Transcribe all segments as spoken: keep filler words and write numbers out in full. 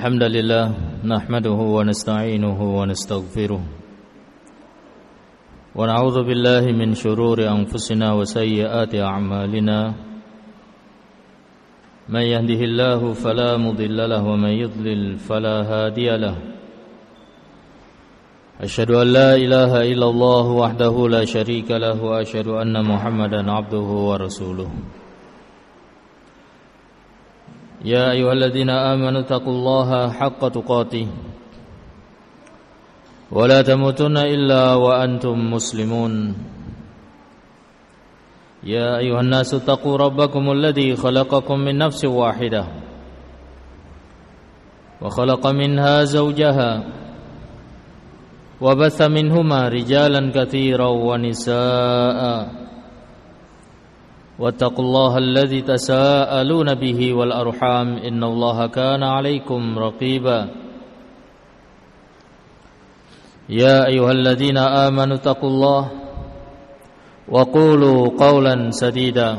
الحمد لله نحمده ونستعينه ونستغفره ونعوذ بالله من شرور أنفسنا وسيئات أعمالنا من يهده الله فلا مضل له ومن يضلل فلا هادي له أشهد أن لا إله إلا الله وحده لا شريك له وأشهد أن محمدا عبده ورسوله يا أيها الذين آمنوا اتقوا الله حق تقاته ولا تموتن إلا وأنتم مسلمون يا أيها الناس اتقوا ربكم الذي خلقكم من نفس واحدة وخلق منها زوجها وبث منهما رجالا كثيرا ونساء واتقوا الله الذي تساءلون به والأرحام إن الله كان عليكم رقيبا يا أيها الذين آمنوا اتقوا الله وقولوا قولا سديدا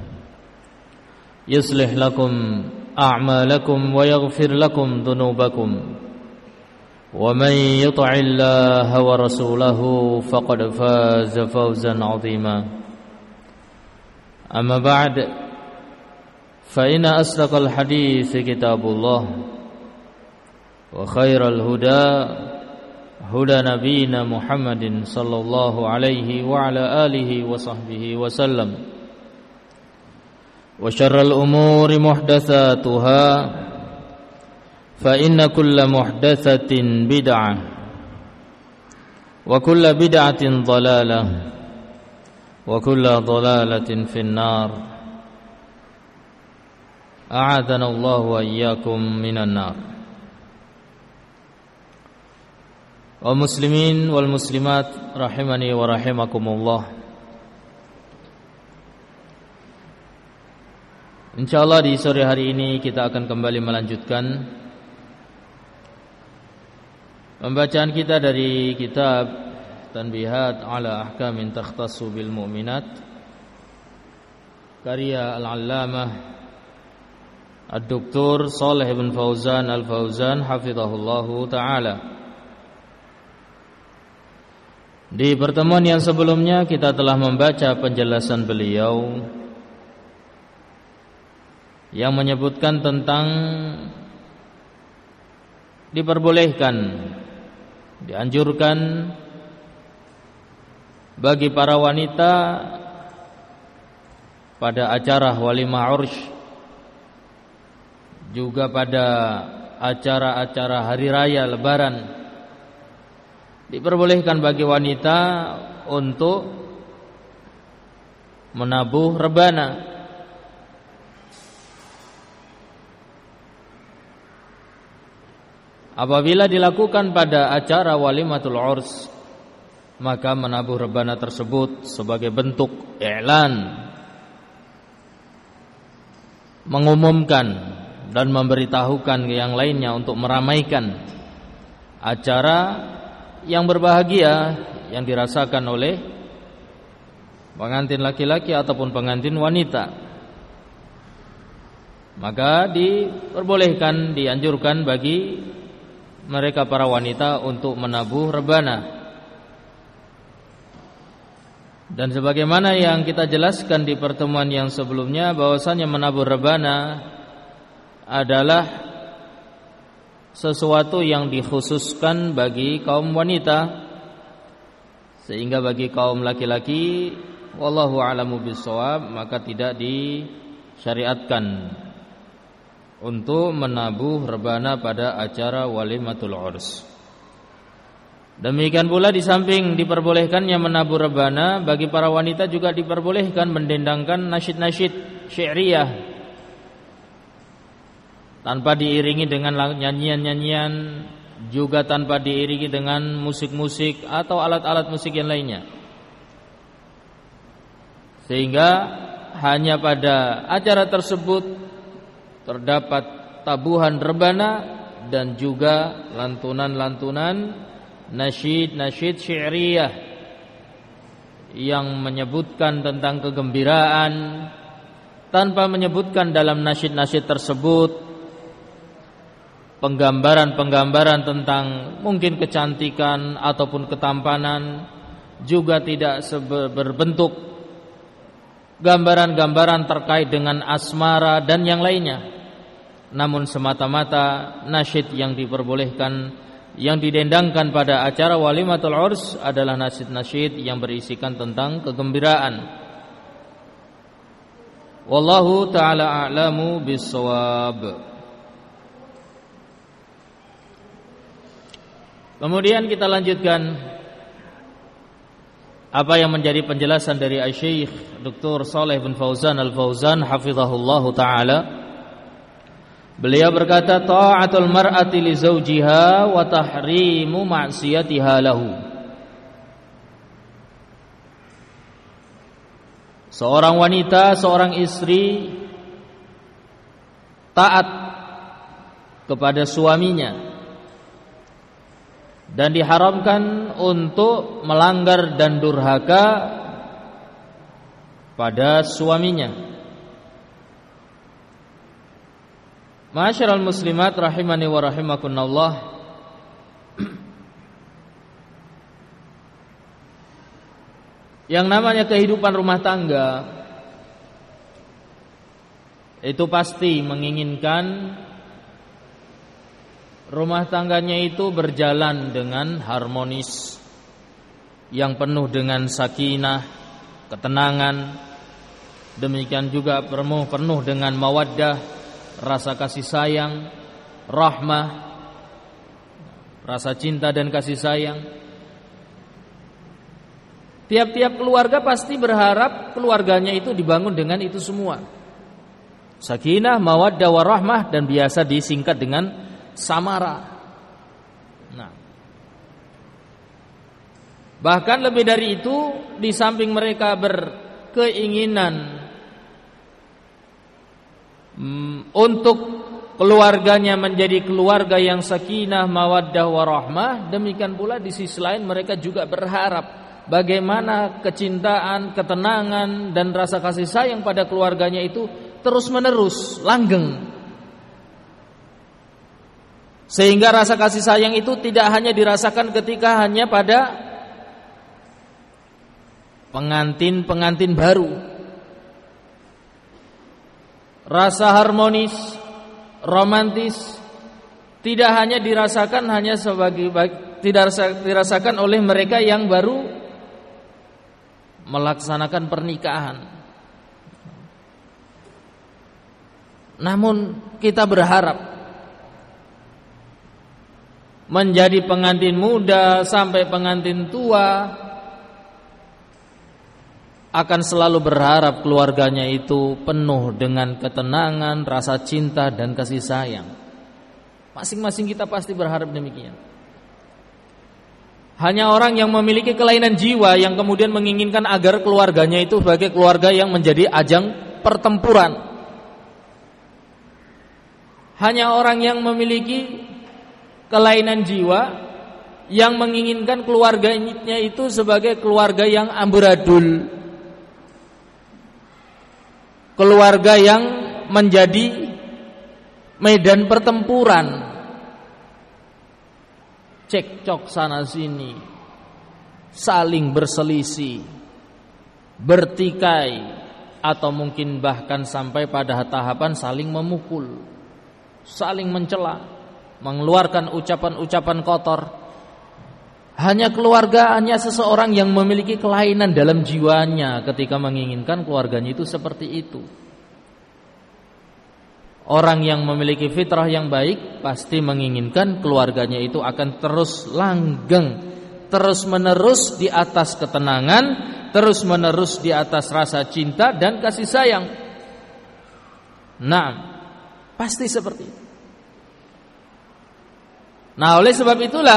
يصلح لكم أعمالكم ويغفر لكم ذنوبكم ومن يطع الله ورسوله فقد فاز فوزا عظيما أما بعد فإن أصدق الحديث كتاب الله وخير الهدى هدى نبينا محمد صلى الله عليه وعلى آله وصحبه وسلم وشر الأمور محدثاتها فإن كل محدثة بدعة وكل بدعة ضلالة وكل ضلالة في النار أعاذنا الله وإياكم من النار. Wa muslimin wal muslimat rahimani wa rahimakumullah. Insyaallah di sore hari ini kita akan kembali melanjutkan pembacaan kita dari kitab Tanbihat ala ahkamin takhtassu bil mu'minat karya al-allamah Ad-Doktor Shalih bin Fauzan Al-Fauzan hafizahullahu ta'ala. Di pertemuan yang sebelumnya kita telah membaca penjelasan beliau yang menyebutkan tentang diperbolehkan, dianjurkan bagi para wanita pada acara walimah ursh, juga pada acara-acara hari raya lebaran, diperbolehkan bagi wanita untuk menabuh rebana. Apabila dilakukan pada acara walimatul urs, maka menabuh rebana tersebut sebagai bentuk i'lan, mengumumkan dan memberitahukan ke yang lainnya untuk meramaikan acara yang berbahagia yang dirasakan oleh pengantin laki-laki ataupun pengantin wanita. Maka diperbolehkan, dianjurkan bagi mereka para wanita untuk menabuh rebana. Dan sebagaimana yang kita jelaskan di pertemuan yang sebelumnya, bahwasanya menabuh rebana adalah sesuatu yang dikhususkan bagi kaum wanita, sehingga bagi kaum laki-laki wallahu a'lamu bissawab maka tidak disyariatkan untuk menabuh rebana pada acara walimatul urs. Demikian pula di samping diperbolehkannya menabuh rebana, bagi para wanita juga diperbolehkan mendendangkan nasyid-nasyid syi'riyah tanpa diiringi dengan nyanyian-nyanyian, juga tanpa diiringi dengan musik-musik atau alat-alat musik yang lainnya, sehingga hanya pada acara tersebut terdapat tabuhan rebana dan juga lantunan-lantunan nasyid-nasyid syi'riyah yang menyebutkan tentang kegembiraan tanpa menyebutkan dalam nasyid-nasyid tersebut penggambaran-penggambaran tentang mungkin kecantikan ataupun ketampanan, juga tidak berbentuk gambaran-gambaran terkait dengan asmara dan yang lainnya, namun semata-mata nasyid yang diperbolehkan, yang didendangkan pada acara walimatul urs adalah nasyid-nasyid yang berisikan tentang kegembiraan. Wallahu ta'ala a'lamu bis-shawab. Kemudian kita lanjutkan apa yang menjadi penjelasan dari Asy-Syaikh Doktor Shalih bin Fauzan Al-Fauzan hafizahullahu taala. Beliau berkata, ta'atul mar'ati li zawjiha wa tahrimu ma'siyatiha lahu. Seorang wanita, seorang istri taat kepada suaminya dan diharamkan untuk melanggar dan durhaka pada suaminya. Ma'asyiral muslimat rahimani wa rahimakumullah. Yang namanya kehidupan rumah tangga itu pasti menginginkan rumah tangganya itu berjalan dengan harmonis, yang penuh dengan sakinah, ketenangan. Demikian juga penuh penuh dengan mawaddah, rasa kasih sayang, rahmah, rasa cinta dan kasih sayang. Tiap-tiap keluarga pasti berharap keluarganya itu dibangun dengan itu semua. Sakinah, mawaddah, warahmah, dan biasa disingkat dengan samara. Nah, bahkan lebih dari itu, di samping mereka berkeinginan hmm, untuk keluarganya menjadi keluarga yang sakinah, mawaddah, warahmah, demikian pula di sisi lain mereka juga berharap bagaimana kecintaan, ketenangan, dan rasa kasih sayang pada keluarganya itu terus menerus langgeng, sehingga rasa kasih sayang itu tidak hanya dirasakan ketika hanya pada pengantin-pengantin baru. Rasa harmonis, romantis tidak hanya dirasakan hanya sebagai tidak dirasakan oleh mereka yang baru melaksanakan pernikahan. Namun kita berharap menjadi pengantin muda sampai pengantin tua akan selalu berharap keluarganya itu penuh dengan ketenangan, rasa cinta dan kasih sayang. Masing-masing kita pasti berharap demikian. Hanya orang yang memiliki kelainan jiwa yang kemudian menginginkan agar keluarganya itu sebagai keluarga yang menjadi ajang pertempuran. Hanya orang yang memiliki kelainan jiwa yang menginginkan keluarganya itu sebagai keluarga yang amburadul, keluarga yang menjadi medan pertempuran, cekcok sana sini, saling berselisih, bertikai, atau mungkin bahkan sampai pada tahapan saling memukul, saling mencela, mengeluarkan ucapan-ucapan kotor. Hanya keluarga, hanya seseorang yang memiliki kelainan dalam jiwanya ketika menginginkan keluarganya itu seperti itu. Orang yang memiliki fitrah yang baik pasti menginginkan keluarganya itu akan terus langgeng, terus menerus di atas ketenangan, terus menerus di atas rasa cinta dan kasih sayang. Nah, pasti seperti itu. Nah, oleh sebab itulah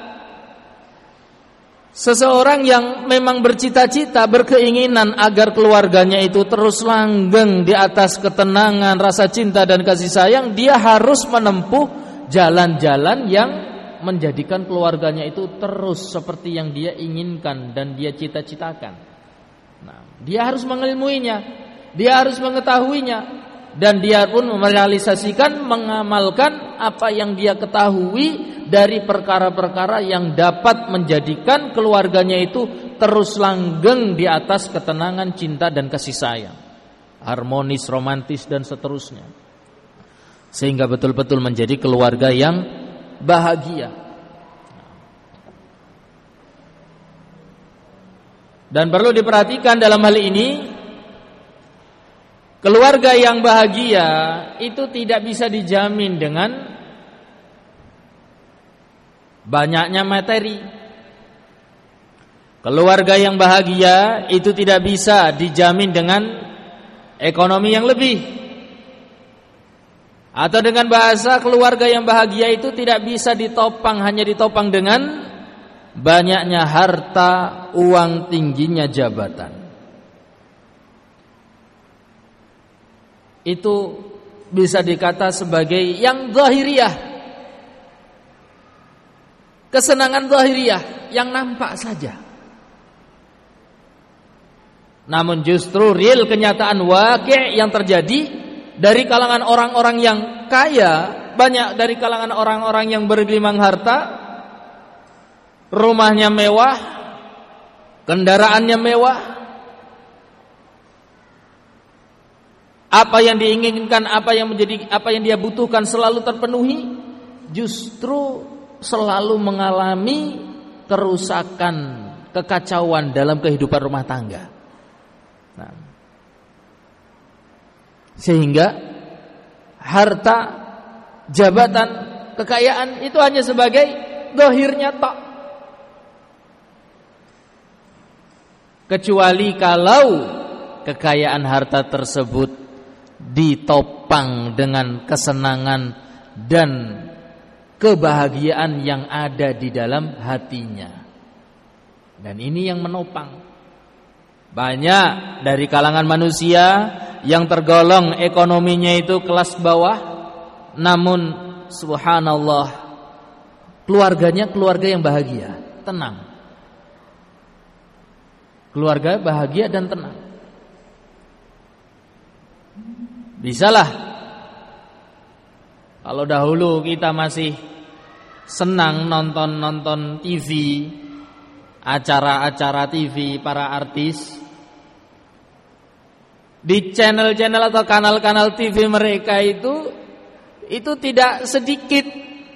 seseorang yang memang bercita-cita, berkeinginan agar keluarganya itu terus langgeng di atas ketenangan, rasa cinta dan kasih sayang, dia harus menempuh jalan-jalan yang menjadikan keluarganya itu terus seperti yang dia inginkan dan dia cita-citakan. Nah, dia harus mengilmuinya, dia harus mengetahuinya, dan dia pun merealisasikan, mengamalkan apa yang dia ketahui dari perkara-perkara yang dapat menjadikan keluarganya itu terus langgeng di atas ketenangan, cinta dan kasih sayang, harmonis, romantis dan seterusnya, sehingga betul-betul menjadi keluarga yang bahagia. Dan perlu diperhatikan dalam hal ini, keluarga yang bahagia itu tidak bisa dijamin dengan banyaknya materi. Keluarga yang bahagia itu tidak bisa dijamin dengan ekonomi yang lebih. Atau dengan bahasa, keluarga yang bahagia itu tidak bisa ditopang, hanya ditopang dengan banyaknya harta, uang, tingginya jabatan. Itu bisa dikata sebagai yang zahiriyah, kesenangan zahiriyah yang nampak saja. Namun justru real, kenyataan waqi' yang terjadi dari kalangan orang-orang yang kaya, banyak dari kalangan orang-orang yang bergelimang harta, rumahnya mewah, kendaraannya mewah, apa yang diinginkan, apa yang menjadi, apa yang dia butuhkan selalu terpenuhi, justru selalu mengalami kerusakan, kekacauan dalam kehidupan rumah tangga. Nah, sehingga harta, jabatan, kekayaan itu hanya sebagai zahirnya tok. Kecuali kalau kekayaan harta tersebut ditopang dengan kesenangan dan kebahagiaan yang ada di dalam hatinya. Dan ini yang menopang. Banyak dari kalangan manusia yang tergolong ekonominya itu kelas bawah, namun subhanallah, keluarganya keluarga yang bahagia, tenang. Keluarga bahagia dan tenang. Bisalah, kalau dahulu kita masih senang nonton-nonton T V, acara-acara T V para artis, di channel-channel atau kanal-kanal T V mereka itu itu tidak sedikit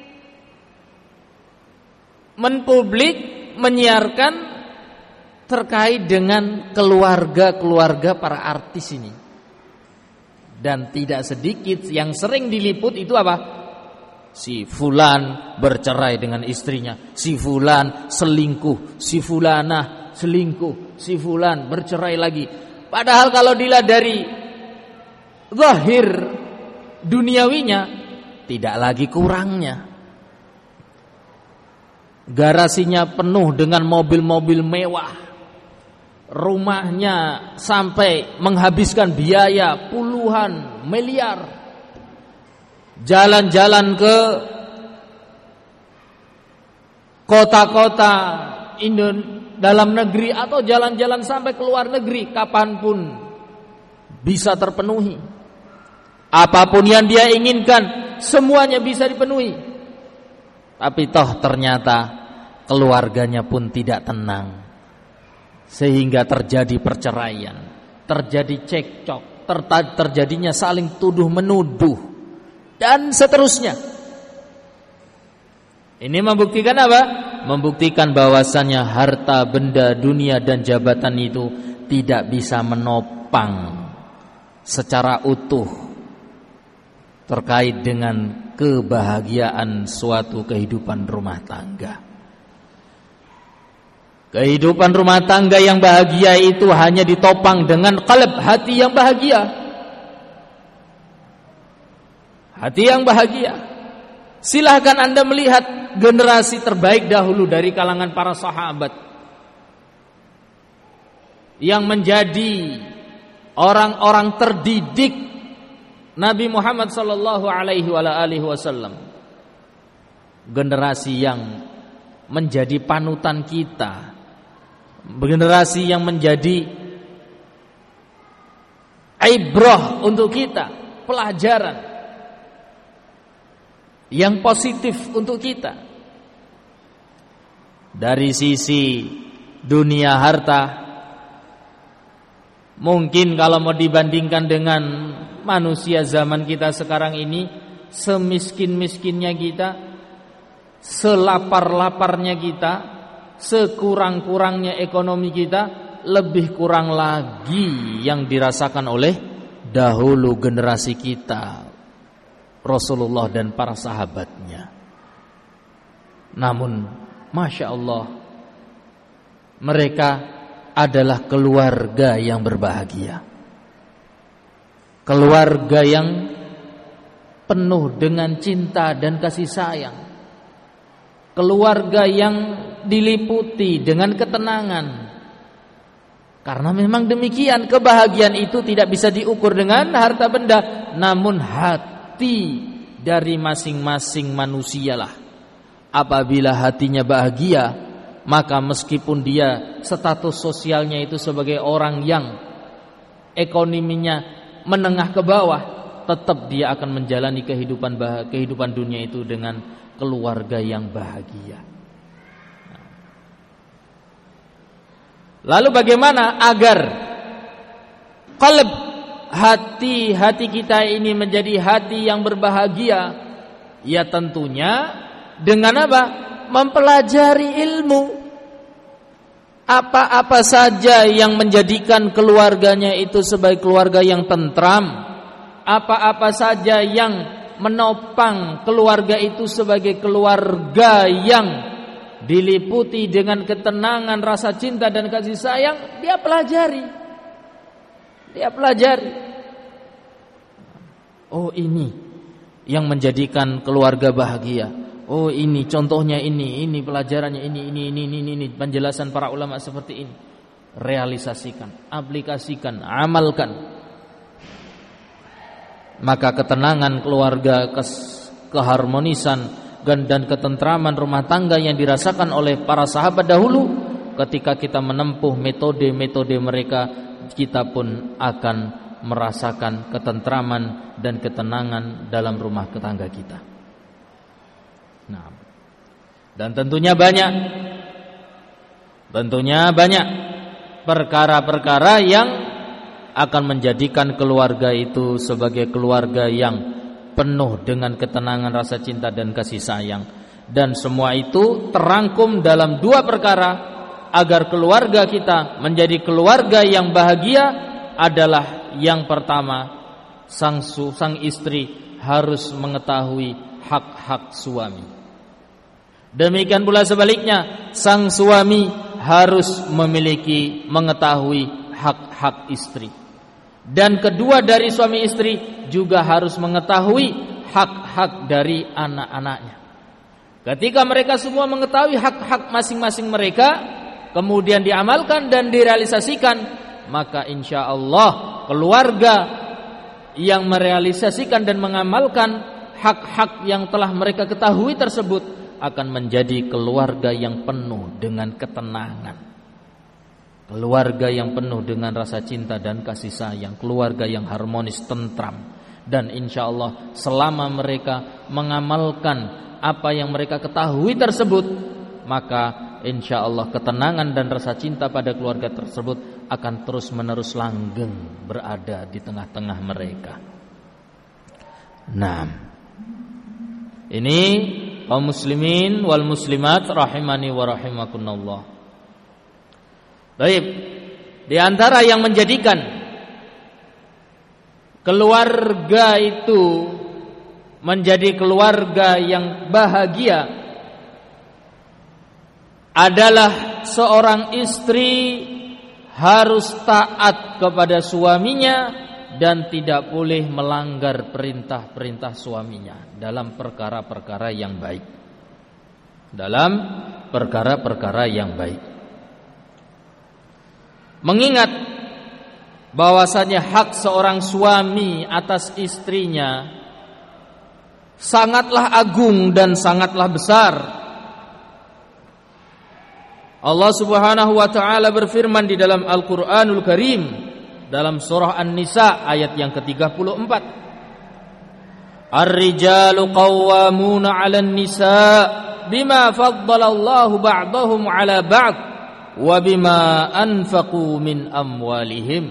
menpublik, menyiarkan terkait dengan keluarga-keluarga para artis ini. Dan tidak sedikit yang sering diliput itu apa? Si fulan bercerai dengan istrinya, si fulan selingkuh, si fulanah selingkuh, si fulan bercerai lagi. Padahal kalau dilihat dari zahir duniawinya, tidak lagi kurangnya. Garasinya penuh dengan mobil-mobil mewah, rumahnya sampai menghabiskan biaya puluhan miliar, jalan-jalan ke kota-kota dalam negeri atau jalan-jalan sampai ke luar negeri, kapanpun bisa terpenuhi. Apapun yang dia inginkan, semuanya bisa dipenuhi. Tapi toh ternyata keluarganya pun tidak tenang, sehingga terjadi perceraian, terjadi cekcok, ter- terjadinya saling tuduh menuduh, dan seterusnya. Ini membuktikan apa? Membuktikan bahwasannya harta, benda, dunia dan jabatan itu tidak bisa menopang secara utuh terkait dengan kebahagiaan suatu kehidupan rumah tangga. Kehidupan rumah tangga yang bahagia itu hanya ditopang dengan qalb, hati yang bahagia. Hati yang bahagia. Silahkan Anda melihat generasi terbaik dahulu dari kalangan para sahabat yang menjadi orang-orang terdidik Nabi Muhammad sallallahu alaihi wasallam. Generasi yang menjadi panutan kita, generasi yang menjadi ibrah untuk kita, pelajaran. yang positif untuk kita. Dari sisi dunia harta, mungkin kalau mau dibandingkan dengan manusia zaman kita sekarang ini, semiskin-miskinnya kita, selapar-laparnya kita, sekurang-kurangnya ekonomi kita, lebih kurang lagi yang dirasakan oleh dahulu generasi kita, Rasulullah dan para sahabatnya. Namun Masya Allah, mereka adalah keluarga yang berbahagia, keluarga yang penuh dengan cinta dan kasih sayang, keluarga yang diliputi dengan ketenangan. Karena memang demikian, kebahagiaan itu tidak bisa diukur dengan harta benda, namun hati dari masing-masing manusialah. Apabila hatinya bahagia, maka meskipun dia status sosialnya itu sebagai orang yang ekonominya menengah ke bawah, tetap dia akan menjalani kehidupan bah- kehidupan dunia itu dengan keluarga yang bahagia. Lalu bagaimana agar qalb, hati-hati kita ini menjadi hati yang berbahagia? Ya tentunya dengan apa? Mempelajari ilmu. Apa-apa saja yang menjadikan keluarganya itu sebagai keluarga yang tentram, apa-apa saja yang menopang keluarga itu sebagai keluarga yang diliputi dengan ketenangan, rasa cinta dan kasih sayang, dia pelajari. Dia pelajari. Oh, ini yang menjadikan keluarga bahagia. Oh, ini contohnya, ini, ini pelajarannya, ini, ini, ini, ini, ini, penjelasan para ulama seperti ini. Realisasikan, aplikasikan, amalkan. Maka ketenangan keluarga, keharmonisan dan ketentraman rumah tangga yang dirasakan oleh para sahabat dahulu, ketika kita menempuh metode-metode mereka, kita pun akan merasakan ketentraman dan ketenangan dalam rumah tangga kita. Nah, dan tentunya banyak, tentunya banyak perkara-perkara yang akan menjadikan keluarga itu sebagai keluarga yang penuh dengan ketenangan, rasa cinta dan kasih sayang. Dan semua itu terangkum dalam dua perkara. Agar keluarga kita menjadi keluarga yang bahagia adalah yang pertama, sang su, sang istri harus mengetahui hak-hak suami. Demikian pula sebaliknya, sang suami harus memiliki, mengetahui hak-hak istri. Dan kedua dari suami istri juga harus mengetahui hak-hak dari anak-anaknya. Ketika mereka semua mengetahui hak-hak masing-masing mereka, kemudian diamalkan dan direalisasikan, maka insya Allah keluarga yang merealisasikan dan mengamalkan hak-hak yang telah mereka ketahui tersebut akan menjadi keluarga yang penuh dengan ketenangan, keluarga yang penuh dengan rasa cinta dan kasih sayang, keluarga yang harmonis, tentram. Dan insya Allah selama mereka mengamalkan apa yang mereka ketahui tersebut, maka insya Allah ketenangan dan rasa cinta pada keluarga tersebut akan terus menerus langgeng berada di tengah-tengah mereka. Nah, ini kaum muslimin wal muslimat rahimani wa rahimakumullah. Baik, di antara yang menjadikan keluarga itu menjadi keluarga yang bahagia adalah seorang istri harus taat kepada suaminya dan tidak boleh melanggar perintah-perintah suaminya dalam perkara-perkara yang baik. Dalam perkara-perkara yang baik. Mengingat bahwasanya hak seorang suami atas istrinya sangatlah agung dan sangatlah besar. Allah Subhanahu wa taala berfirman di dalam Al-Qur'anul Karim dalam surah An-Nisa ayat yang ke tiga puluh empat. Ar-rijalu qawwamuna 'alan nisa' bima faddala Allahu ba'dahum 'ala ba'd wa bima anfaqu min amwalihim.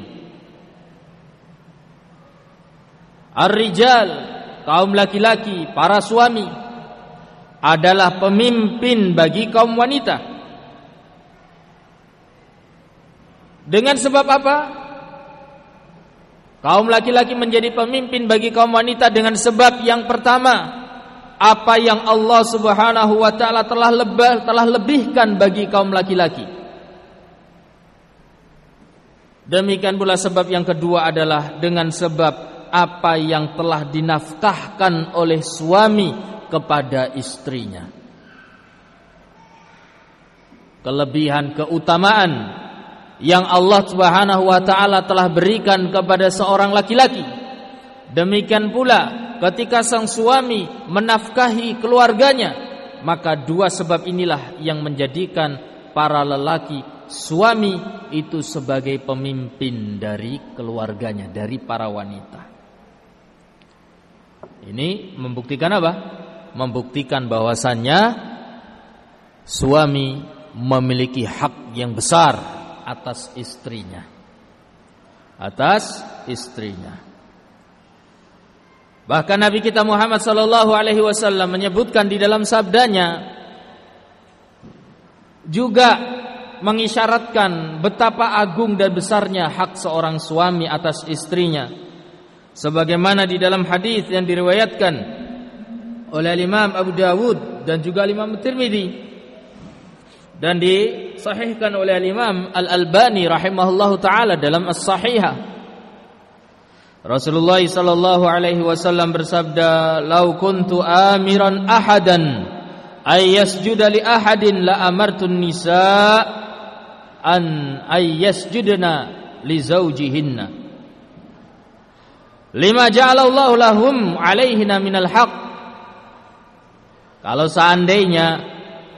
Ar-rijal, kaum laki-laki, para suami adalah pemimpin bagi kaum wanita. Dengan sebab apa? Kaum laki-laki menjadi pemimpin bagi kaum wanita dengan sebab yang pertama, apa yang Allah Subhanahu wa taala telah lebih, telah lebihkan bagi kaum laki-laki. Demikian pula sebab yang kedua adalah dengan sebab apa yang telah dinafkahkan oleh suami kepada istrinya. Kelebihan, keutamaan yang Allah Subhanahu wa taala telah berikan kepada seorang laki-laki. Demikian pula ketika sang suami menafkahi keluarganya, maka dua sebab inilah yang menjadikan para lelaki, suami itu sebagai pemimpin dari keluarganya, dari para wanita. Ini membuktikan apa? Membuktikan bahwasannya suami memiliki hak yang besar atas istrinya, atas istrinya. Bahkan Nabi kita Muhammad sallallahu alaihi wasallam menyebutkan di dalam sabdanya, juga mengisyaratkan betapa agung dan besarnya hak seorang suami atas istrinya, sebagaimana di dalam hadis yang diriwayatkan oleh Imam Abu Dawud dan juga Imam Tirmidzi dan disahihkan oleh Imam Al-Albani rahimahullahu taala dalam As-Sahihah. Rasulullah sallallahu alaihi wasallam bersabda, "Lau kuntu amiran ahadan ay yasjuda li ahadin la amartun nisa an ay yasjudna li zawjihinna lima ja'alallahu lahum alaihina minal haq." Kalau seandainya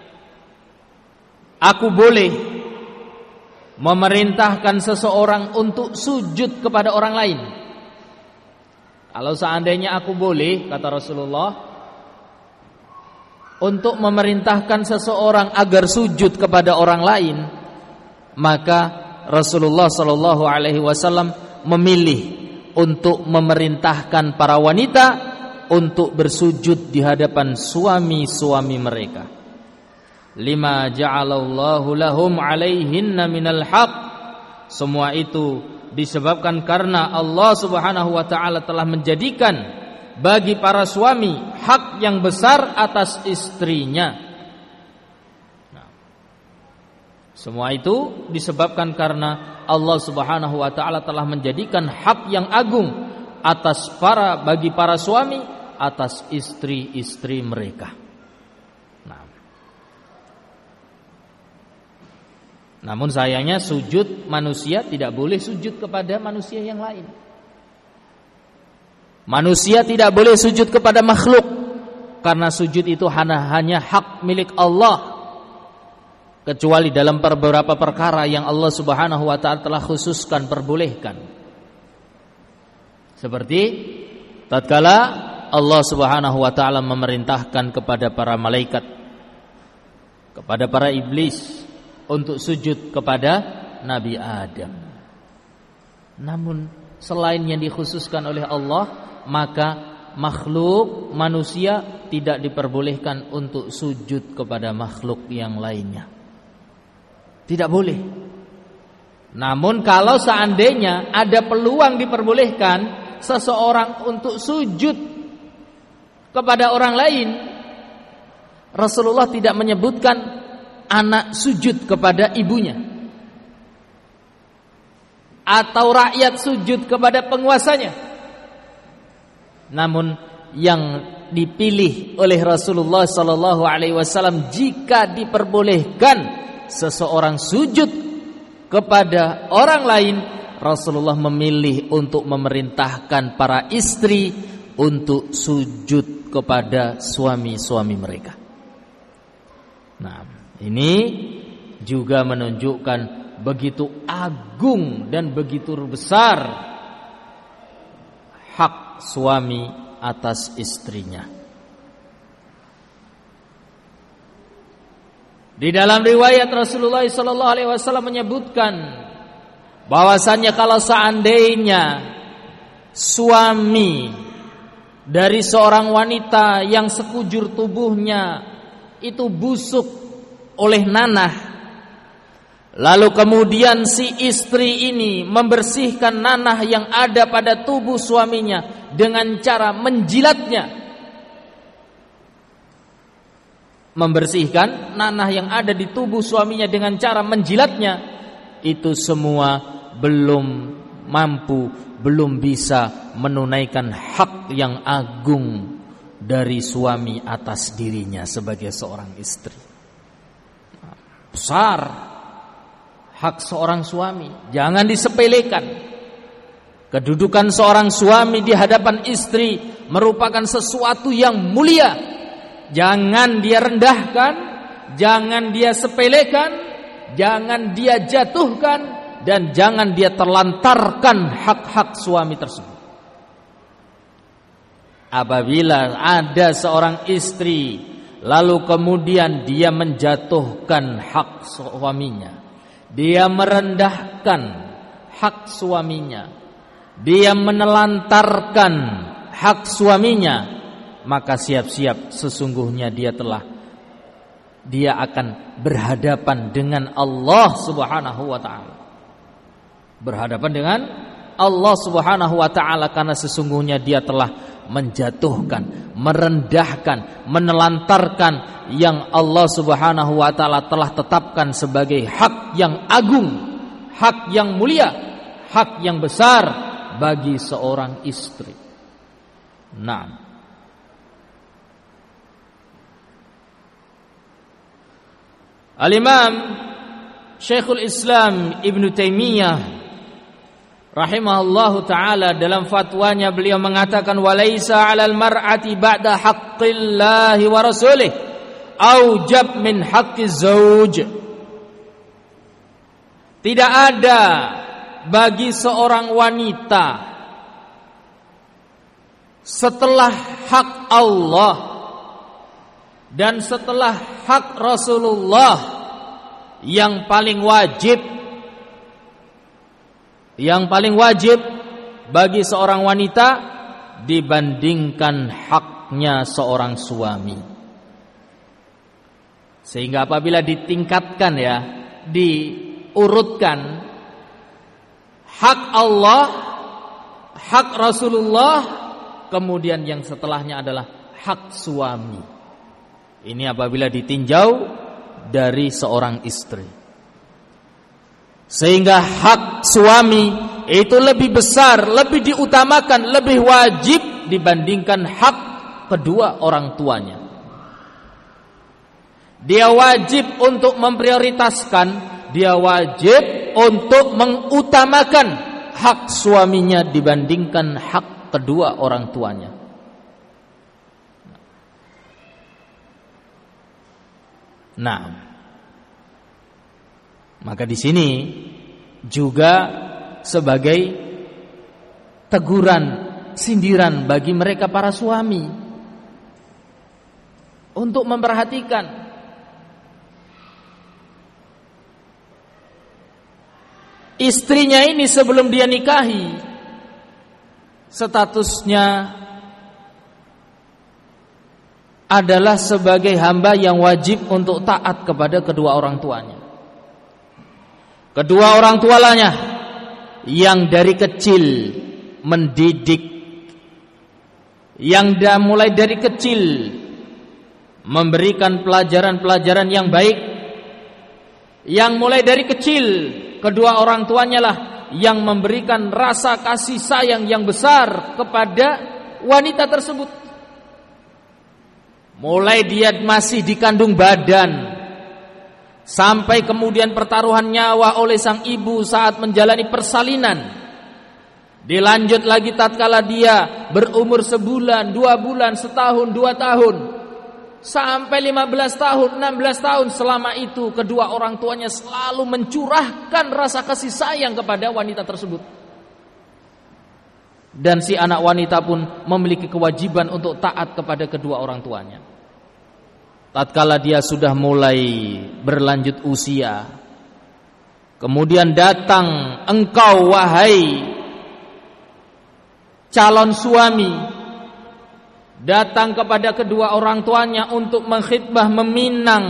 aku boleh memerintahkan seseorang untuk sujud kepada orang lain, kalau seandainya aku boleh, kata Rasulullah, untuk memerintahkan seseorang agar sujud kepada orang lain, maka Rasulullah sallallahu alaihi wasallam memilih untuk memerintahkan para wanita untuk bersujud di hadapan suami-suami mereka. Lima ja'alallahu lahum alaihinna minal haq. Semua itu disebabkan karena Allah Subhanahu wa taala telah menjadikan bagi para suami hak yang besar atas istrinya. Nah, semua itu disebabkan karena Allah Subhanahu wa taala telah menjadikan hak yang agung atas para bagi para suami atas istri-istri mereka. Namun sayangnya sujud manusia tidak boleh sujud kepada manusia yang lain. Manusia tidak boleh sujud kepada makhluk, karena sujud itu hanya, hanya hak milik Allah, kecuali dalam beberapa perkara yang Allah Subhanahu wa taala telah khususkan, perbolehkan. Seperti tatkala Allah Subhanahu wa taala memerintahkan kepada para malaikat, kepada para iblis untuk sujud kepada Nabi Adam. Namun selain yang dikhususkan oleh Allah, maka makhluk manusia tidak diperbolehkan untuk sujud kepada makhluk yang lainnya. Tidak boleh. Namun kalau seandainya ada peluang diperbolehkan seseorang untuk sujud kepada orang lain, Rasulullah tidak menyebutkan anak sujud kepada ibunya atau rakyat sujud kepada penguasanya. Namun yang dipilih oleh Rasulullah sallallahu alaihi wasallam, jika diperbolehkan seseorang sujud kepada orang lain, Rasulullah memilih untuk memerintahkan para istri untuk sujud kepada suami-suami mereka. Nah, ini juga menunjukkan begitu agung dan begitu besar hak suami atas istrinya. Di dalam riwayat Rasulullah sallallahu alaihi wasallam menyebutkan bahwasannya kalau seandainya suami dari seorang wanita yang sekujur tubuhnya itu busuk oleh nanah, lalu kemudian si istri ini membersihkan nanah yang ada pada tubuh suaminya dengan cara menjilatnya, membersihkan nanah yang ada di tubuh suaminya dengan cara menjilatnya, itu semua belum mampu, belum bisa menunaikan hak yang agung dari suami atas dirinya sebagai seorang istri. Besar hak seorang suami, jangan disepelekan. Kedudukan seorang suami di hadapan istri merupakan sesuatu yang mulia. Jangan dia rendahkan, jangan dia sepelekan, jangan dia jatuhkan, dan jangan dia terlantarkan hak-hak suami tersebut. Apabila ada seorang istri lalu kemudian dia menjatuhkan hak suaminya, dia merendahkan hak suaminya, dia menelantarkan hak suaminya, maka siap-siap sesungguhnya dia telah dia akan berhadapan dengan Allah Subhanahu wa taala. Berhadapan dengan Allah Subhanahu wa taala karena sesungguhnya dia telah menjatuhkan, merendahkan, menelantarkan yang Allah Subhanahu wa taala telah tetapkan sebagai hak yang agung, hak yang mulia, hak yang besar bagi seorang istri. Nah, Al-Imam Syekhul Islam Ibn Taimiyah rahimahullahu ta'ala dalam fatwanya beliau mengatakan walaisa 'alal mar'ati ba'da haqqillahi wa rasulih aujab min haqqiz zauj. Tidak ada bagi seorang wanita setelah hak Allah dan setelah hak Rasulullah yang paling wajib yang paling wajib bagi seorang wanita dibandingkan haknya seorang suami. Sehingga apabila ditingkatkan ya, diurutkan hak Allah, hak Rasulullah, kemudian yang setelahnya adalah hak suami. Ini apabila ditinjau dari seorang istri. Sehingga hak suami itu lebih besar, lebih diutamakan, lebih wajib dibandingkan hak kedua orang tuanya. Dia wajib untuk memprioritaskan, dia wajib untuk mengutamakan hak suaminya dibandingkan hak kedua orang tuanya. Nah, maka di sini juga sebagai teguran, sindiran bagi mereka para suami untuk memperhatikan istrinya ini sebelum dia nikahi, statusnya adalah sebagai hamba yang wajib untuk taat kepada kedua orang tuanya. Kedua orang tuanya yang dari kecil mendidik, yang dah mulai dari kecil memberikan pelajaran-pelajaran yang baik, yang mulai dari kecil kedua orang tuanya lah yang memberikan rasa kasih sayang yang besar kepada wanita tersebut. Mulai dia masih dikandung badan sampai kemudian pertaruhan nyawa oleh sang ibu saat menjalani persalinan. Dilanjut lagi tatkala dia berumur sebulan, dua bulan, setahun, dua tahun, sampai lima belas tahun, enam belas tahun. Selama itu kedua orang tuanya selalu mencurahkan rasa kasih sayang kepada wanita tersebut. Dan si anak wanita pun memiliki kewajiban untuk taat kepada kedua orang tuanya. Tatkala dia sudah mulai berlanjut usia, kemudian datang engkau wahai calon suami, datang kepada kedua orang tuanya untuk mengkhitbah, meminang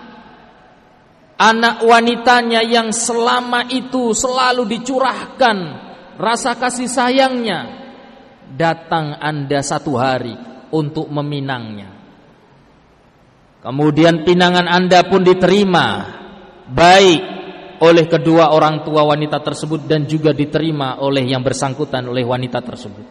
anak wanitanya yang selama itu selalu dicurahkan rasa kasih sayangnya. Datang Anda satu hari untuk meminangnya, kemudian pinangan Anda pun diterima baik oleh kedua orang tua wanita tersebut dan juga diterima oleh yang bersangkutan, oleh wanita tersebut.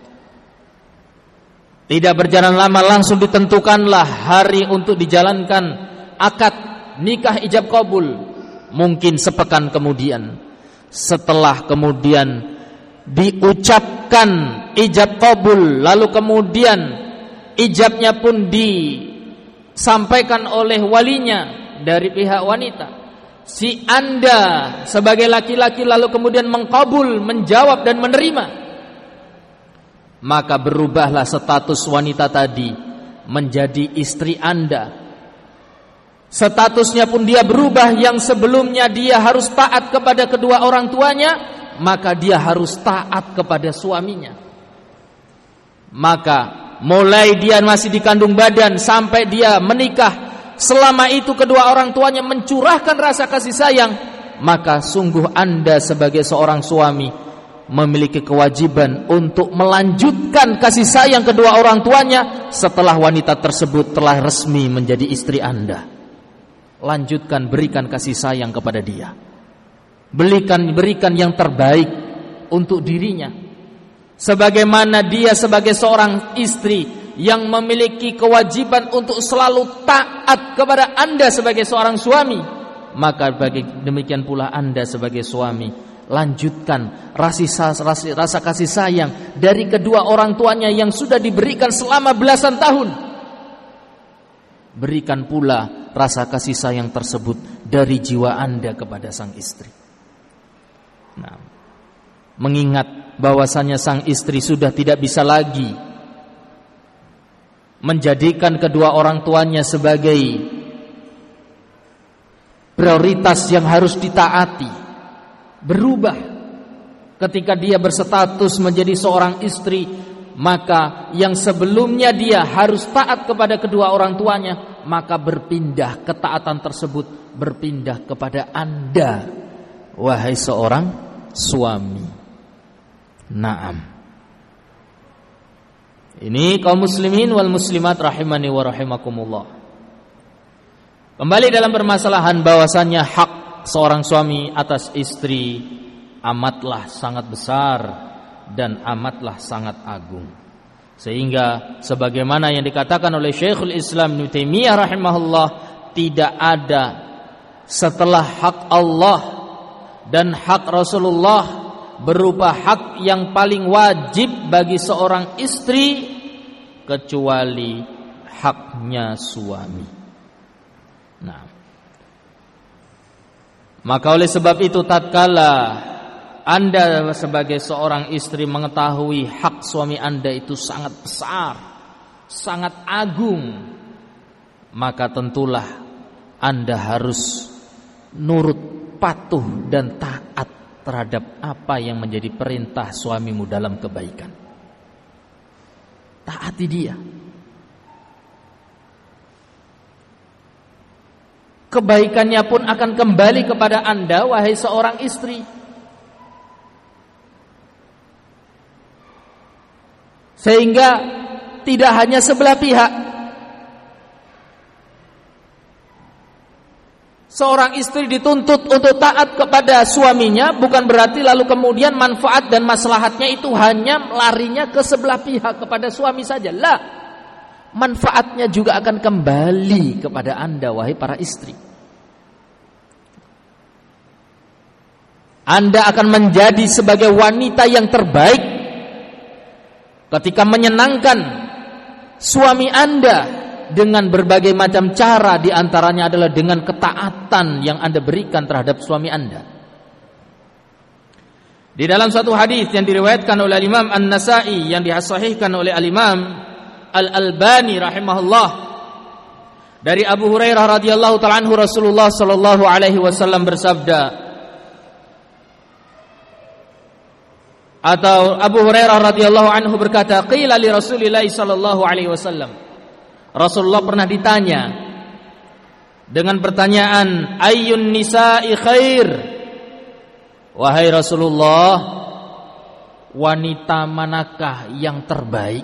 Tidak berjalan lama langsung ditentukanlah hari untuk dijalankan akad nikah ijab qabul. Mungkin sepekan kemudian, setelah kemudian diucapkan ijab qabul, lalu kemudian ijabnya pun disampaikan oleh walinya dari pihak wanita. Si Anda sebagai laki-laki lalu kemudian mengkabul, menjawab dan menerima, maka berubahlah status wanita tadi menjadi istri Anda. Statusnya pun dia berubah, yang sebelumnya dia harus taat kepada kedua orang tuanya, maka dia harus taat kepada suaminya. Maka mulai dia masih dikandung badan sampai dia menikah, selama itu kedua orang tuanya mencurahkan rasa kasih sayang, maka sungguh Anda sebagai seorang suami memiliki kewajiban untuk melanjutkan kasih sayang kedua orang tuanya setelah wanita tersebut telah resmi menjadi istri Anda. Lanjutkan, berikan kasih sayang kepada dia. Berikan, berikan yang terbaik untuk dirinya. Sebagaimana dia sebagai seorang istri yang memiliki kewajiban untuk selalu taat kepada Anda sebagai seorang suami, maka bagi demikian pula Anda sebagai suami, lanjutkan rasa, rasa, rasa kasih sayang dari kedua orang tuanya yang sudah diberikan selama belasan tahun. Berikan pula rasa kasih sayang tersebut dari jiwa Anda kepada sang istri. Nah, mengingat bahwasanya sang istri sudah tidak bisa lagi menjadikan kedua orang tuanya sebagai prioritas yang harus ditaati, berubah ketika dia berstatus menjadi seorang istri, maka yang sebelumnya dia harus taat kepada kedua orang tuanya, maka berpindah ketaatan tersebut berpindah kepada Anda wahai seorang suami. Naam. Ini kaum muslimin wal muslimat rahimani wa rahimakumullah. Kembali dalam permasalahan bahwasannya hak seorang suami atas istri amatlah sangat besar dan amatlah sangat agung. Sehingga sebagaimana yang dikatakan oleh Syekhul Islam Ibnu Taimiyah rahimahullah, tidak ada setelah hak Allah dan hak Rasulullah berupa hak yang paling wajib bagi seorang istri kecuali haknya suami. Nah, maka oleh sebab itu tatkala Anda sebagai seorang istri mengetahui hak suami Anda itu sangat besar, sangat agung, maka tentulah Anda harus nurut, patuh dan taat terhadap apa yang menjadi perintah suamimu dalam kebaikan. Taati dia. Kebaikannya pun akan kembali kepada Anda wahai seorang istri. Sehingga tidak hanya sebelah pihak. Seorang istri dituntut untuk taat kepada suaminya, bukan berarti lalu kemudian manfaat dan maslahatnya itu hanya larinya ke sebelah pihak kepada suami saja. Lah, manfaatnya juga akan kembali kepada Anda wahai para istri. Anda akan menjadi sebagai wanita yang terbaik ketika menyenangkan suami Anda dengan berbagai macam cara, di antaranya adalah dengan ketaatan yang Anda berikan terhadap suami Anda. Di dalam satu hadis yang diriwayatkan oleh Imam An-Nasa'i yang disahihkan oleh Al-Imam Al-Albani rahimahullah, dari Abu Hurairah radhiyallahu ta'ala anhu, Rasulullah sallallahu alaihi wasallam bersabda, atau Abu Hurairah radhiyallahu anhu berkata, qila li Rasulillah sallallahu alaihi wasallam, Rasulullah pernah ditanya dengan pertanyaan, ayyun nisa'i khair? Wahai Rasulullah, wanita manakah yang terbaik?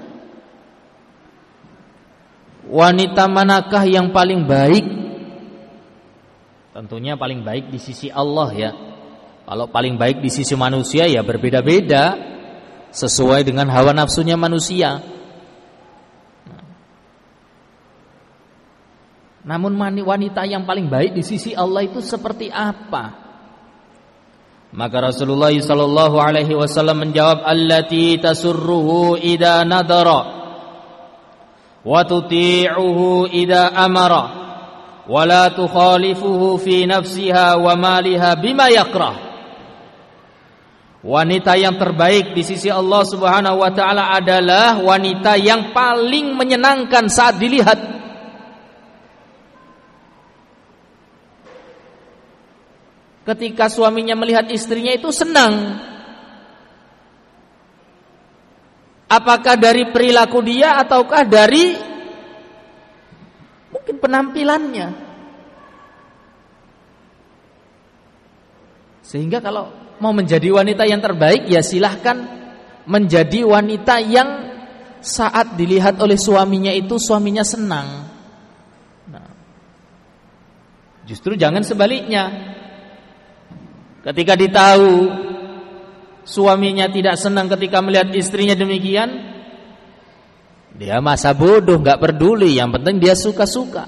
Wanita manakah yang paling baik? Tentunya paling baik di sisi Allah ya. Kalau paling baik di sisi manusia ya berbeda-beda sesuai dengan hawa nafsunya manusia. Namun wanita yang paling baik di sisi Allah itu seperti apa? Maka Rasulullah sallallahu alaihi wasallam menjawab, allati tasurruhu idza nadara wa tuti'uhu idza amara wa la tukhalifuhu fi nafsiha wa maliha bima yakrah. Wanita yang terbaik di sisi Allah Subhanahu wa taala adalah wanita yang paling menyenangkan saat dilihat. Ketika suaminya melihat istrinya itu senang. Apakah dari perilaku dia ataukah dari mungkin penampilannya? Sehingga kalau mau menjadi wanita yang terbaik, ya silahkan menjadi wanita yang saat dilihat oleh suaminya itu suaminya senang. Nah, justru jangan sebaliknya. Ketika ditahu suaminya tidak senang ketika melihat istrinya demikian, dia masa bodoh, gak peduli, yang penting dia suka-suka.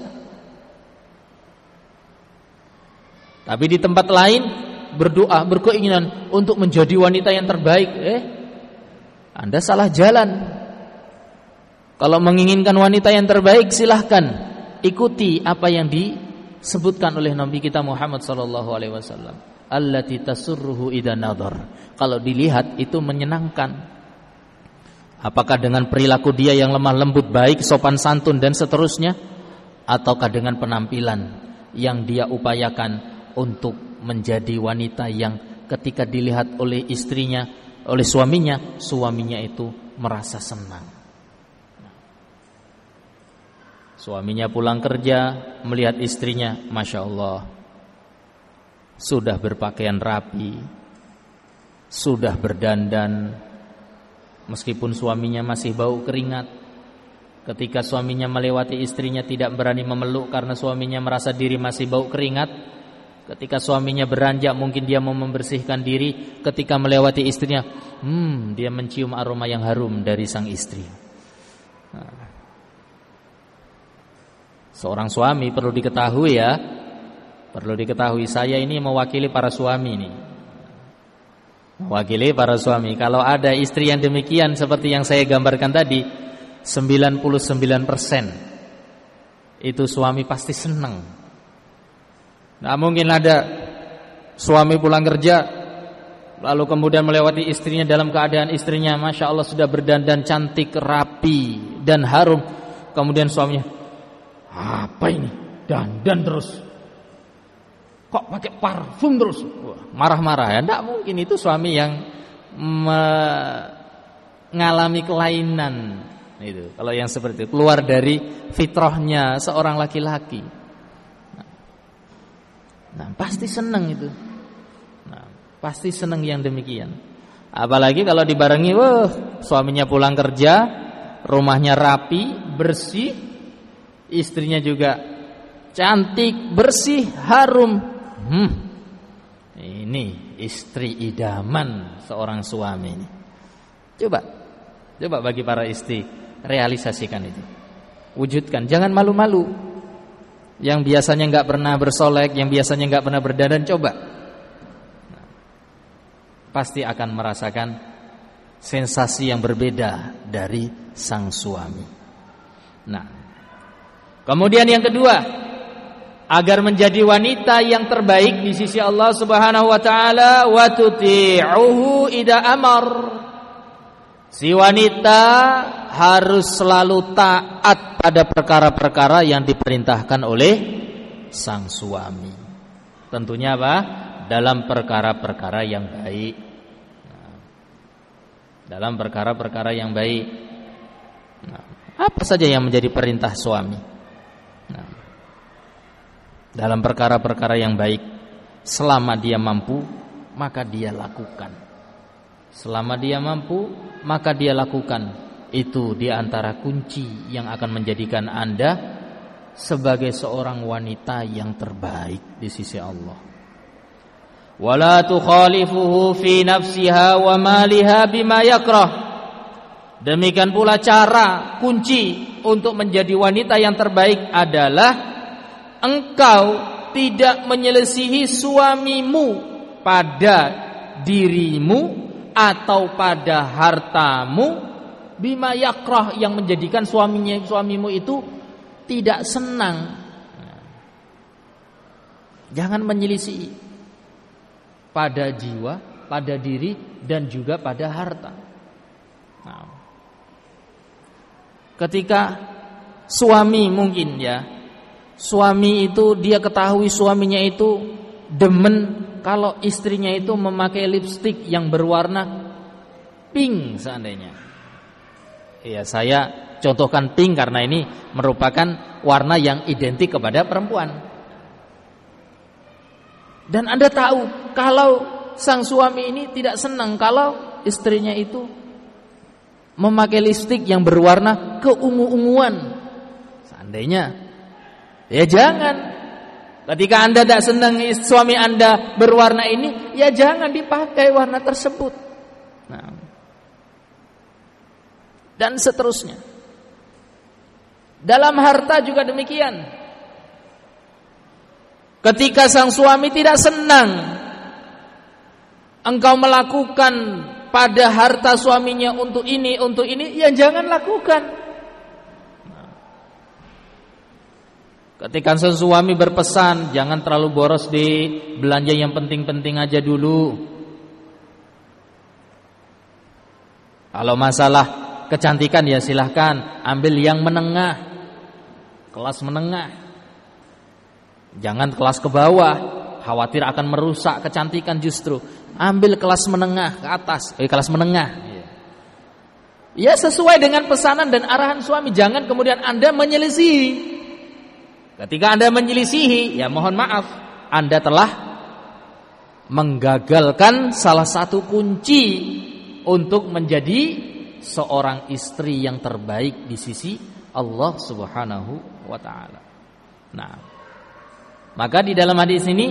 Tapi di tempat lain berdoa, berkeinginan untuk menjadi wanita yang terbaik. Eh, Anda salah jalan. Kalau menginginkan wanita yang terbaik, silahkan ikuti apa yang disebutkan oleh Nabi kita Muhammad sallallahu alaihi wasallam. Allati tasurruhu idza nadhar. Kalau dilihat itu menyenangkan. Apakah dengan perilaku dia yang lemah lembut, baik, sopan santun dan seterusnya, ataukah dengan penampilan yang dia upayakan untuk menjadi wanita yang ketika dilihat oleh istrinya, oleh suaminya, suaminya itu merasa senang. Suaminya pulang kerja melihat istrinya, Masya Allah, sudah berpakaian rapi, sudah berdandan, meskipun suaminya masih bau keringat. Ketika suaminya melewati istrinya tidak berani memeluk karena suaminya merasa diri masih bau keringat. Ketika suaminya beranjak mungkin dia mau membersihkan diri, ketika melewati istrinya, hmm, dia mencium aroma yang harum dari sang istri. Nah, seorang suami perlu diketahui ya, perlu diketahui, saya ini mewakili para suami ini. Mewakili para suami. Kalau ada istri yang demikian seperti yang saya gambarkan tadi, sembilan puluh sembilan persen itu suami pasti senang. Nah, mungkin ada suami pulang kerja lalu kemudian melewati istrinya dalam keadaan istrinya Masya Allah sudah berdandan cantik, rapi dan harum. Kemudian suaminya, apa ini? Dandan terus, kok pakai parfum terus? Marah-marah ya? Tidak mungkin, itu suami yang mengalami kelainan itu. Kalau yang seperti itu keluar dari fitrahnya seorang laki-laki. Nah, pasti senang itu. Nah, pasti senang yang demikian. Apalagi kalau dibarengi, wah, suaminya pulang kerja, rumahnya rapi, bersih, istrinya juga cantik, bersih, harum. Hmm, ini istri idaman seorang suami ini. Coba, coba bagi para istri realisasikan itu, wujudkan, jangan malu-malu. Yang biasanya nggak pernah bersolek, yang biasanya nggak pernah berdandan, coba, nah, pasti akan merasakan sensasi yang berbeda dari sang suami. Nah, kemudian yang kedua, agar menjadi wanita yang terbaik di sisi Allah Subhanahu wa taala, wa tuti'uhu idza amar. Si wanita harus selalu taat pada perkara-perkara yang diperintahkan oleh sang suami. Tentunya apa? Dalam perkara-perkara yang baik. Nah, dalam perkara-perkara yang baik. Nah, apa saja yang menjadi perintah suami? Nah, dalam perkara-perkara yang baik, selama dia mampu, maka dia lakukan. Selama dia mampu, maka dia lakukan. Itu di antara kunci yang akan menjadikan Anda sebagai seorang wanita yang terbaik di sisi Allah. Wala tukhalifuhu fi nafsiha wa maliha bima yakrah. Demikian pula cara kunci untuk menjadi wanita yang terbaik adalah engkau tidak menyelisihi suamimu pada dirimu atau pada hartamu bima yakrah, yang menjadikan suaminya suamimu itu tidak senang. Jangan menyelisihi pada jiwa, pada diri, dan juga pada harta. Nah, ketika suami mungkin ya, suami itu dia ketahui suaminya itu demen kalau istrinya itu memakai lipstik yang berwarna pink seandainya. Ya, saya contohkan pink karena ini merupakan warna yang identik kepada perempuan. Dan Anda tahu kalau sang suami ini tidak senang kalau istrinya itu memakai lipstik yang berwarna keungu-unguan. Seandainya, ya jangan. Ketika Anda tidak senang suami Anda berwarna ini, ya jangan dipakai warna tersebut. Nah, dan seterusnya. Dalam harta juga demikian. Ketika sang suami tidak senang engkau melakukan pada harta suaminya untuk ini, untuk ini, ya jangan lakukan. Ketika sang suami berpesan, jangan terlalu boros di belanja yang penting-penting aja dulu. Kalau masalah kecantikan ya silahkan ambil yang menengah, kelas menengah. Jangan kelas ke bawah, khawatir akan merusak kecantikan justru. Ambil kelas menengah ke atas, eh, kelas menengah. Ya sesuai dengan pesanan dan arahan suami. Jangan kemudian Anda menyelisihi. Ketika Anda menyelisihi, ya mohon maaf, Anda telah menggagalkan salah satu kunci untuk menjadi seorang istri yang terbaik di sisi Allah Subhanahu wa taala. Nah, maka di dalam hadis ini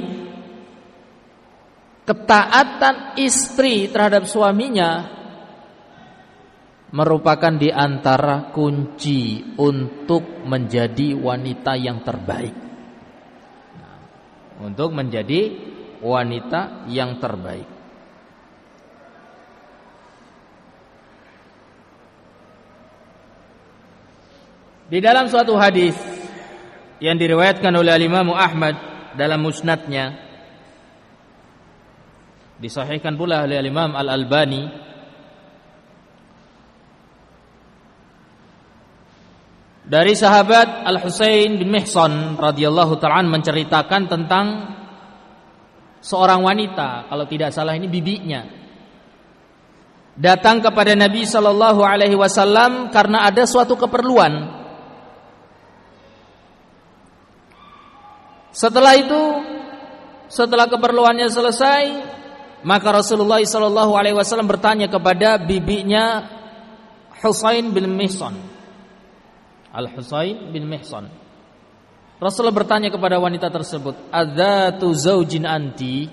ketaatan istri terhadap suaminya merupakan di antara kunci untuk menjadi wanita yang terbaik. Nah, untuk menjadi wanita yang terbaik. Di dalam suatu hadis yang diriwayatkan oleh Imam Ahmad dalam musnadnya, disahihkan pula oleh Imam Al-Albani, dari sahabat Al-Husain bin Mihsan radhiyallahu ta'ala menceritakan tentang seorang wanita, kalau tidak salah ini bibinya, datang kepada Nabi sallallahu alaihi wasallam karena ada suatu keperluan. Setelah itu, setelah keperluannya selesai, maka Rasulullah sallallahu alaihi wasallam bertanya kepada bibinya Husain bin Mihsan. Al-Husain bin Mihsan. Rasulullah bertanya kepada wanita tersebut, "Adzatu zaujin anti?"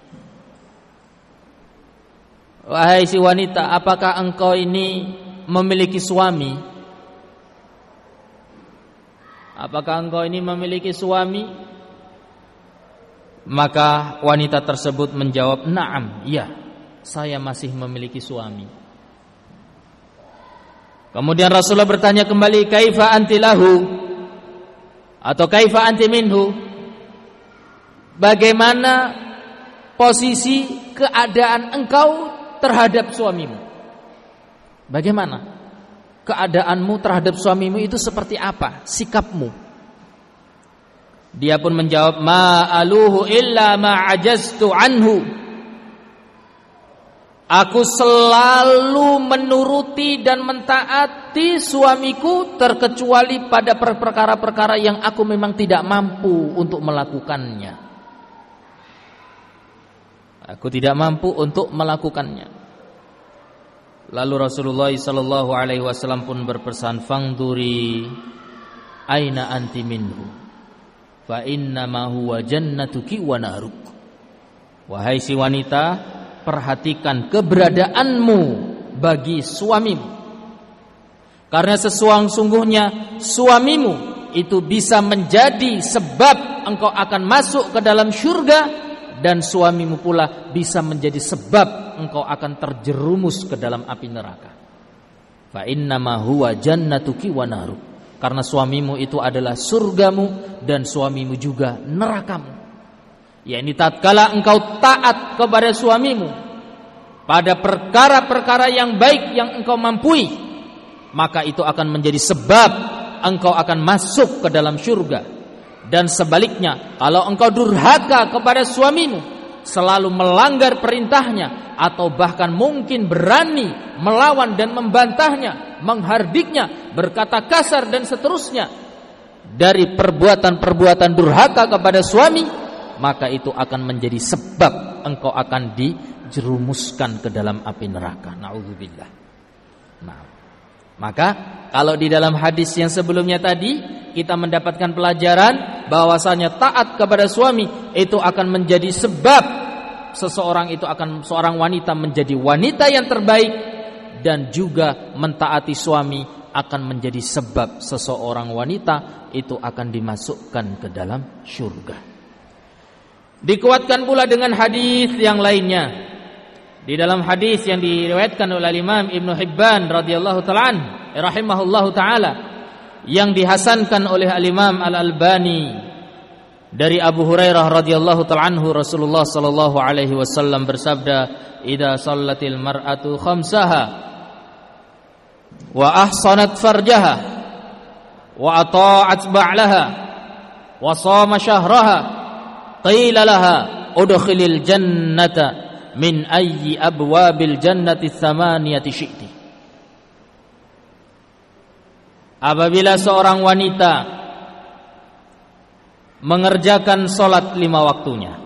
Wahai si wanita, apakah engkau ini memiliki suami? Apakah engkau ini memiliki suami? Maka wanita tersebut menjawab, "Na'am, ya, saya masih memiliki suami." Kemudian Rasulullah bertanya kembali, "Kaifa anti lahu?" Atau "Kaifa anti minhu?" bagaimana posisi keadaan engkau terhadap suamimu. Bagaimana keadaanmu terhadap suamimu itu seperti apa sikapmu? Dia pun menjawab, ma aluhu illa ma ajaztu anhu. Aku selalu menuruti dan mentaati suamiku terkecuali pada perkara-perkara yang aku memang tidak mampu untuk melakukannya. Aku tidak mampu untuk melakukannya. Lalu Rasulullah sallallahu alaihi wasallam pun berpesan, fangduri aina anti minhu fa inna ma huwa jannatuki wa naruk. Wahai si wanita, perhatikan keberadaanmu bagi suamimu, karena sesungguhnya suamimu itu bisa menjadi sebab engkau akan masuk ke dalam syurga, dan suamimu pula bisa menjadi sebab engkau akan terjerumus ke dalam api neraka. Fa innama huwa jannatuki wa naruk, karena suamimu itu adalah surgamu dan suamimu juga nerakamu. yakni tatkala engkau taat kepada suamimu pada perkara-perkara yang baik yang engkau mampui, maka itu akan menjadi sebab engkau akan masuk ke dalam syurga. Dan sebaliknya, kalau engkau durhaka kepada suamimu, selalu melanggar perintahnya, atau bahkan mungkin berani melawan dan membantahnya, menghardiknya, berkata kasar dan seterusnya, dari perbuatan-perbuatan durhaka kepada suami, maka itu akan menjadi sebab engkau akan dijerumuskan ke dalam api neraka. Na'udzubillah. Nah, maka kalau di dalam hadis yang sebelumnya tadi kita mendapatkan pelajaran bahwasanya taat kepada suami itu akan menjadi sebab seseorang itu akan seorang wanita menjadi wanita yang terbaik, dan juga mentaati suami akan menjadi sebab seseorang wanita itu akan dimasukkan ke dalam syurga. Dikuatkan pula dengan hadis yang lainnya. Di dalam hadis yang diriwayatkan oleh Imam Ibnu Hibban radhiyallahu ta'ala rahimahullahu taala, yang dihasankan oleh Al-Imam Al-Albani dari Abu Hurairah radhiyallahu ta'ala anhu, Rasulullah sallallahu alaihi wasallam bersabda, "Idza shallatil mar'atu khamsaha wa ahsanat farjaha wa ata'at ba'laha wa shama syahraha qila laha udkhilil jannata min ayyi abwabil jannati tsamaniyati syi'ti." Apabila seorang wanita mengerjakan salat lima waktunya,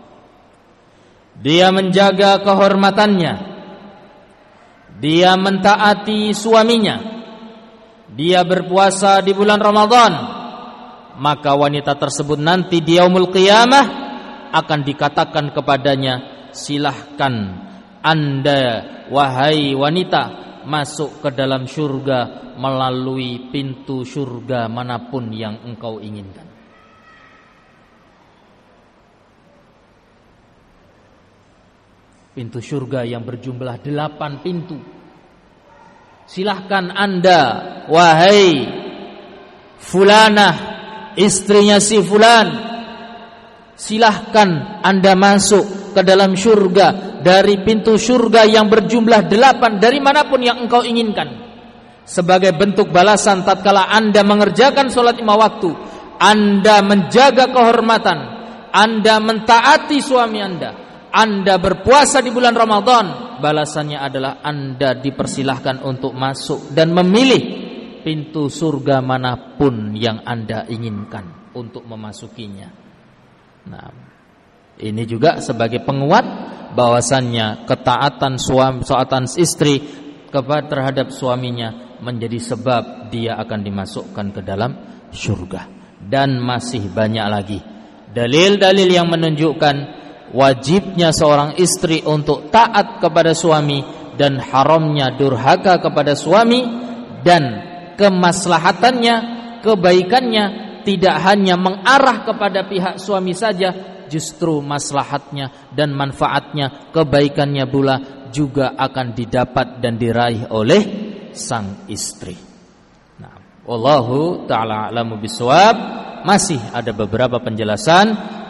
dia menjaga kehormatannya, dia mentaati suaminya, dia berpuasa di bulan Ramadan, maka wanita tersebut nanti di yaumul qiyamah akan dikatakan kepadanya, silahkan Anda wahai wanita masuk ke dalam syurga melalui pintu syurga manapun yang engkau inginkan. Pintu syurga yang berjumlah delapan pintu. Silahkan Anda wahai fulanah, istrinya si fulan, silahkan Anda masuk ke dalam syurga dari pintu syurga yang berjumlah delapan dari manapun yang engkau inginkan. Sebagai bentuk balasan tatkala Anda mengerjakan sholat lima waktu, Anda menjaga kehormatan, Anda mentaati suami Anda, Anda berpuasa di bulan Ramadan, balasannya adalah Anda dipersilahkan untuk masuk dan memilih pintu surga manapun yang Anda inginkan untuk memasukinya. Nah, ini juga sebagai penguat bahwasannya ketaatan suami, ketaatan istri kepada terhadap suaminya menjadi sebab dia akan dimasukkan ke dalam syurga. Dan masih banyak lagi dalil-dalil yang menunjukkan wajibnya seorang istri untuk taat kepada suami dan haramnya durhaka kepada suami, dan kemaslahatannya, kebaikannya tidak hanya mengarah kepada pihak suami saja, justru maslahatnya dan manfaatnya, kebaikannya pula juga akan didapat dan diraih oleh sang istri. Nah, wallahu ta'ala a'lamu bishawab. Masih ada beberapa penjelasan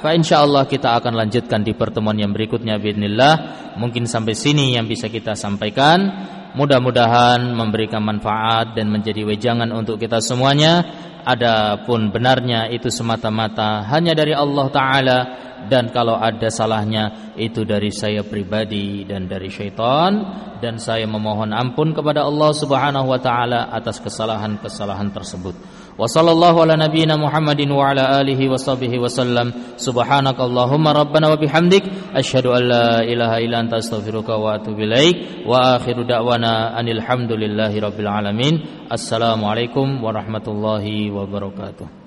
fa insyaallah kita akan lanjutkan di pertemuan yang berikutnya biidznillah. Mungkin sampai sini yang bisa kita sampaikan. Mudah-mudahan memberikan manfaat dan menjadi wejangan untuk kita semuanya. Adapun benarnya itu semata-mata hanya dari Allah Ta'ala, dan kalau ada salahnya itu dari saya pribadi dan dari syaitan, dan saya memohon ampun kepada Allah Subhanahu wa taala atas kesalahan-kesalahan tersebut. Wa sallallahu ala nabiyyina Muhammadin wa ala alihi wa sahbihi wa sallam. Subhanakallahumma rabbana wa bihamdik asyhadu an la ilaha illa anta astaghfiruka wa atubu ilaik. Wa akhiru da'wana anil hamdulillahi rabbil alamin. Assalamualaikum warahmatullahi wabarakatuh.